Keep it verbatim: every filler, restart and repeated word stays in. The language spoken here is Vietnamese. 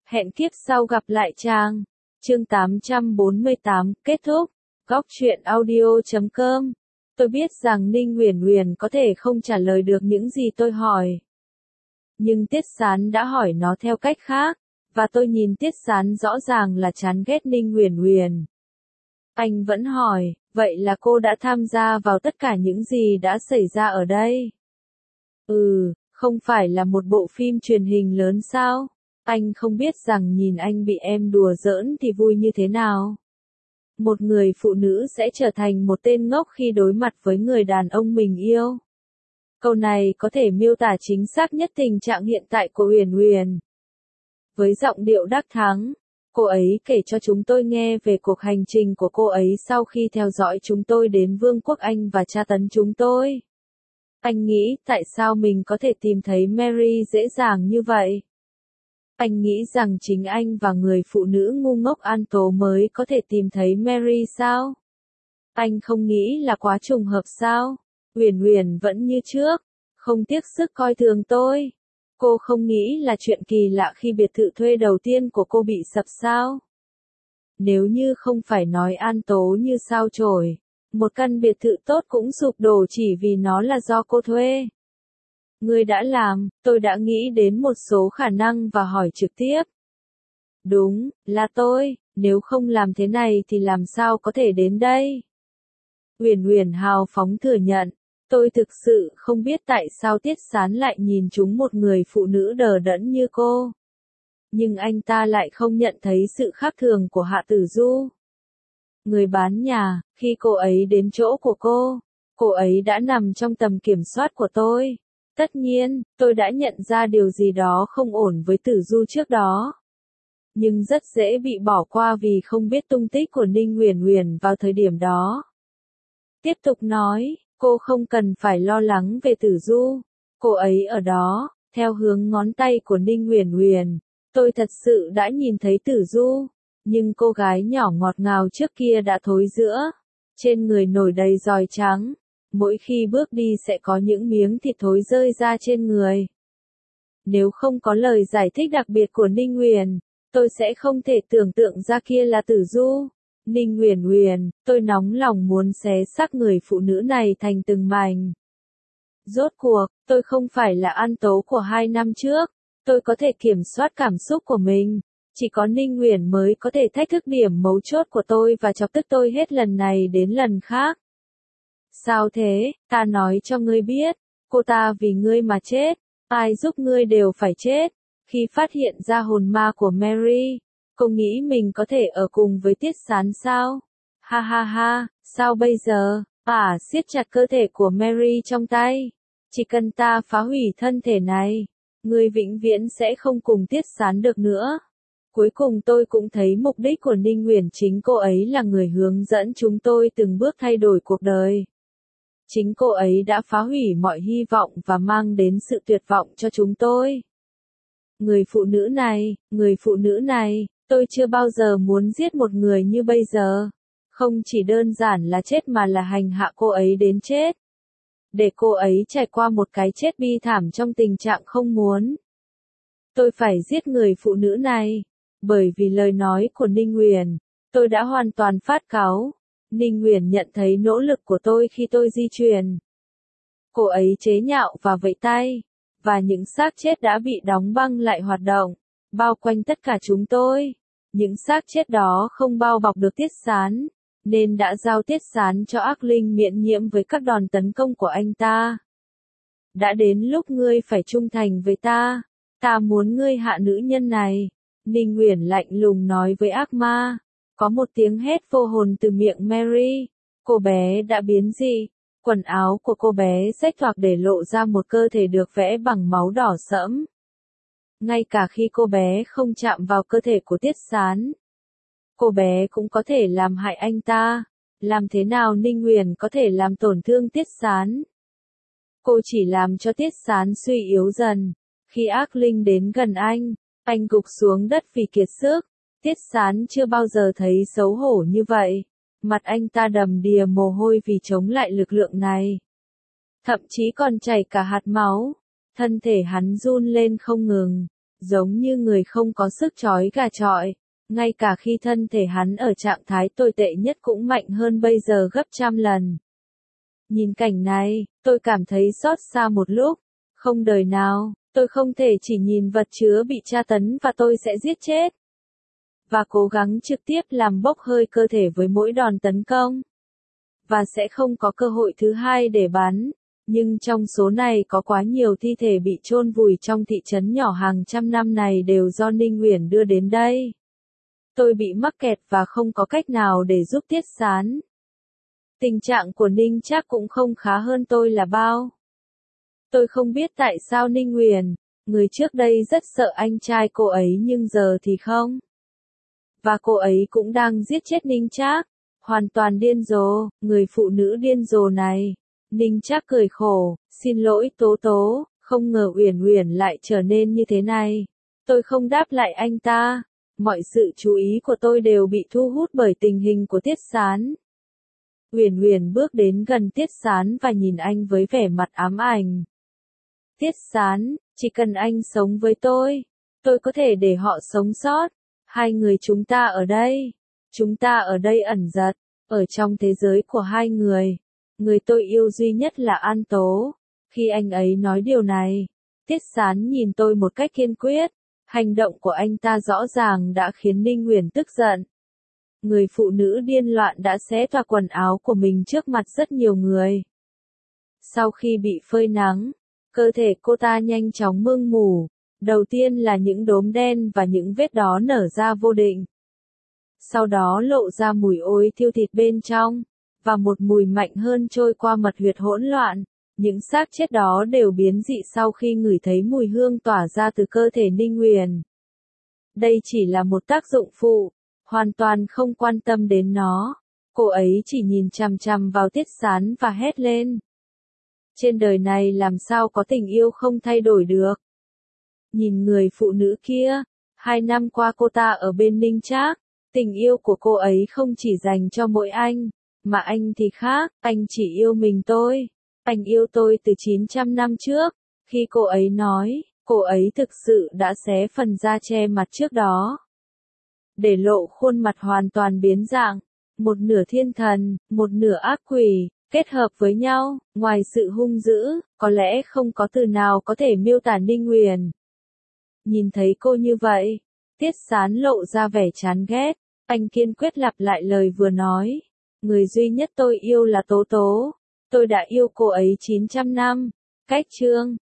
Hẹn kiếp sau gặp lại Trang. Chương tám trăm bốn mươi tám, kết thúc. Góc truyện audio chấm com. Tôi biết rằng Ninh Uyển Uyển có thể không trả lời được những gì tôi hỏi. Nhưng Tiết Sán đã hỏi nó theo cách khác, và tôi nhìn Tiết Sán rõ ràng là chán ghét Ninh Uyển Uyển. Anh vẫn hỏi, vậy là cô đã tham gia vào tất cả những gì đã xảy ra ở đây? Ừ, không phải là một bộ phim truyền hình lớn sao? Anh không biết rằng nhìn anh bị em đùa giỡn thì vui như thế nào. Một người phụ nữ sẽ trở thành một tên ngốc khi đối mặt với người đàn ông mình yêu. Câu này có thể miêu tả chính xác nhất tình trạng hiện tại của Uyển Uyển. Với giọng điệu đắc thắng, cô ấy kể cho chúng tôi nghe về cuộc hành trình của cô ấy sau khi theo dõi chúng tôi đến Vương quốc Anh và tra tấn chúng tôi. Anh nghĩ tại sao mình có thể tìm thấy Mary dễ dàng như vậy? Anh nghĩ rằng chính anh và người phụ nữ ngu ngốc An Tố mới có thể tìm thấy Mary sao? Anh không nghĩ là quá trùng hợp sao? Uyển Uyển vẫn như trước, không tiếc sức coi thường tôi. Cô không nghĩ là chuyện kỳ lạ khi biệt thự thuê đầu tiên của cô bị sập sao? Nếu như không phải nói An Tố như sao chổi, một căn biệt thự tốt cũng sụp đổ chỉ vì nó là do cô thuê. Ngươi đã làm, tôi đã nghĩ đến một số khả năng và hỏi trực tiếp. Đúng, là tôi, nếu không làm thế này thì làm sao có thể đến đây? Uyển Uyển hào phóng thừa nhận, tôi thực sự không biết tại sao Tiết Sán lại nhìn trúng một người phụ nữ đờ đẫn như cô. Nhưng anh ta lại không nhận thấy sự khác thường của Hạ Tử Du. Người bán nhà, khi cô ấy đến chỗ của cô, cô ấy đã nằm trong tầm kiểm soát của tôi. Tất nhiên, tôi đã nhận ra điều gì đó không ổn với Tử Du trước đó. Nhưng rất dễ bị bỏ qua vì không biết tung tích của Ninh Uyển Uyển vào thời điểm đó. Tiếp tục nói, cô không cần phải lo lắng về Tử Du. Cô ấy ở đó, theo hướng ngón tay của Ninh Uyển Uyển. Tôi thật sự đã nhìn thấy Tử Du. Nhưng cô gái nhỏ ngọt ngào trước kia đã thối rữa. Trên người nổi đầy giòi trắng. Mỗi khi bước đi sẽ có những miếng thịt thối rơi ra trên người. Nếu không có lời giải thích đặc biệt của Ninh Uyển, tôi sẽ không thể tưởng tượng ra kia là Tử Du. Ninh Uyển Uyển, tôi nóng lòng muốn xé xác người phụ nữ này thành từng mảnh. Rốt cuộc, tôi không phải là An Tố của hai năm trước. Tôi có thể kiểm soát cảm xúc của mình. Chỉ có Ninh Uyển mới có thể thách thức điểm mấu chốt của tôi và chọc tức tôi hết lần này đến lần khác. Sao thế, ta nói cho ngươi biết, cô ta vì ngươi mà chết, ai giúp ngươi đều phải chết. Khi phát hiện ra hồn ma của Mary, cô nghĩ mình có thể ở cùng với Tiết Sán sao? Ha ha ha, sao bây giờ? À, siết chặt cơ thể của Mary trong tay. Chỉ cần ta phá hủy thân thể này, ngươi vĩnh viễn sẽ không cùng Tiết Sán được nữa. Cuối cùng tôi cũng thấy mục đích của Ninh Uyển chính cô ấy là người hướng dẫn chúng tôi từng bước thay đổi cuộc đời. Chính cô ấy đã phá hủy mọi hy vọng và mang đến sự tuyệt vọng cho chúng tôi. Người phụ nữ này, người phụ nữ này, tôi chưa bao giờ muốn giết một người như bây giờ. Không chỉ đơn giản là chết mà là hành hạ cô ấy đến chết. Để cô ấy trải qua một cái chết bi thảm trong tình trạng không muốn. Tôi phải giết người phụ nữ này. Bởi vì lời nói của Ninh Uyển, tôi đã hoàn toàn phát cáu. Ninh Uyển nhận thấy nỗ lực của tôi khi tôi di chuyển. Cô ấy chế nhạo và vẫy tay, và những xác chết đã bị đóng băng lại hoạt động, bao quanh tất cả chúng tôi. Những xác chết đó không bao bọc được Tiết Sán, nên đã giao Tiết Sán cho ác linh miễn nhiễm với các đòn tấn công của anh ta. Đã đến lúc ngươi phải trung thành với ta, ta muốn ngươi hạ nữ nhân này. Ninh Uyển lạnh lùng nói với ác ma. Có một tiếng hét vô hồn từ miệng Mary. Cô bé đã biến dị. Quần áo của cô bé rách toạc để lộ ra một cơ thể được vẽ bằng máu đỏ sẫm. Ngay cả khi cô bé không chạm vào cơ thể của Tiết Sán, cô bé cũng có thể làm hại anh ta. Làm thế nào Ninh Uyển có thể làm tổn thương Tiết Sán? Cô chỉ làm cho Tiết Sán suy yếu dần. Khi ác linh đến gần anh, anh gục xuống đất vì kiệt sức. Tiết Sán chưa bao giờ thấy xấu hổ như vậy. Mặt anh ta đầm đìa mồ hôi vì chống lại lực lượng này. Thậm chí còn chảy cả hạt máu. Thân thể hắn run lên không ngừng. giống như người không có sức trói gà chọi. Ngay cả khi thân thể hắn ở trạng thái tồi tệ nhất cũng mạnh hơn bây giờ gấp trăm lần. Nhìn cảnh này, tôi cảm thấy xót xa một lúc. Không đời nào, tôi không thể chỉ nhìn vật chứa bị tra tấn và tôi sẽ giết chết. Và cố gắng trực tiếp làm bốc hơi cơ thể với mỗi đòn tấn công. Và sẽ không có cơ hội thứ hai để bắn. Nhưng trong số này có quá nhiều thi thể bị chôn vùi trong thị trấn nhỏ hàng trăm năm này đều do Ninh Uyển đưa đến đây. Tôi bị mắc kẹt và không có cách nào để giúp Tiết Sán. Tình trạng của Ninh Trác cũng không khá hơn tôi là bao. Tôi không biết tại sao Ninh Uyển, người trước đây rất sợ anh trai cô ấy nhưng giờ thì không. Và cô ấy cũng đang giết chết Ninh Trác. Hoàn toàn điên rồ, người phụ nữ điên rồ này. Ninh Trác cười khổ, xin lỗi Tố Tố, không ngờ Uyển Uyển lại trở nên như thế này. Tôi không đáp lại anh ta. Mọi sự chú ý của tôi đều bị thu hút bởi tình hình của Tiết Sán. Uyển Uyển bước đến gần Tiết Sán và nhìn anh với vẻ mặt ám ảnh. Tiết Sán, chỉ cần anh sống với tôi, tôi có thể để họ sống sót. Hai người chúng ta ở đây. Chúng ta ở đây ẩn giật, ở trong thế giới của hai người. Người tôi yêu duy nhất là An Tố. Khi anh ấy nói điều này, Tiết Sán nhìn tôi một cách kiên quyết. Hành động của anh ta rõ ràng đã khiến Ninh Uyển tức giận. Người phụ nữ điên loạn đã xé toạc quần áo của mình trước mặt rất nhiều người. Sau khi bị phơi nắng, cơ thể cô ta nhanh chóng mưng mủ. Đầu tiên là những đốm đen và những vết đó nở ra vô định. Sau đó lộ ra mùi ôi thiêu thịt bên trong, và một mùi mạnh hơn trôi qua mật huyệt hỗn loạn. Những xác chết đó đều biến dị sau khi ngửi thấy mùi hương tỏa ra từ cơ thể Ninh Uyển. Đây chỉ là một tác dụng phụ, hoàn toàn không quan tâm đến nó. Cô ấy chỉ nhìn chằm chằm vào Tiết Sán và hét lên. Trên đời này làm sao có tình yêu không thay đổi được. Nhìn người phụ nữ kia, hai năm qua cô ta ở bên Ninh Trác, tình yêu của cô ấy không chỉ dành cho mỗi anh, mà anh thì khác, anh chỉ yêu mình tôi. Anh yêu tôi từ chín trăm năm trước. Khi cô ấy nói, cô ấy thực sự đã xé phần da che mặt trước đó. Để lộ khuôn mặt hoàn toàn biến dạng. Một nửa thiên thần, một nửa ác quỷ, kết hợp với nhau, ngoài sự hung dữ, có lẽ không có từ nào có thể miêu tả Ninh Uyển. Nhìn thấy cô như vậy, Tiết Sán lộ ra vẻ chán ghét. Anh kiên quyết lặp lại lời vừa nói. Người duy nhất tôi yêu là Tố Tố. Tôi đã yêu cô ấy chín trăm năm. Cách chương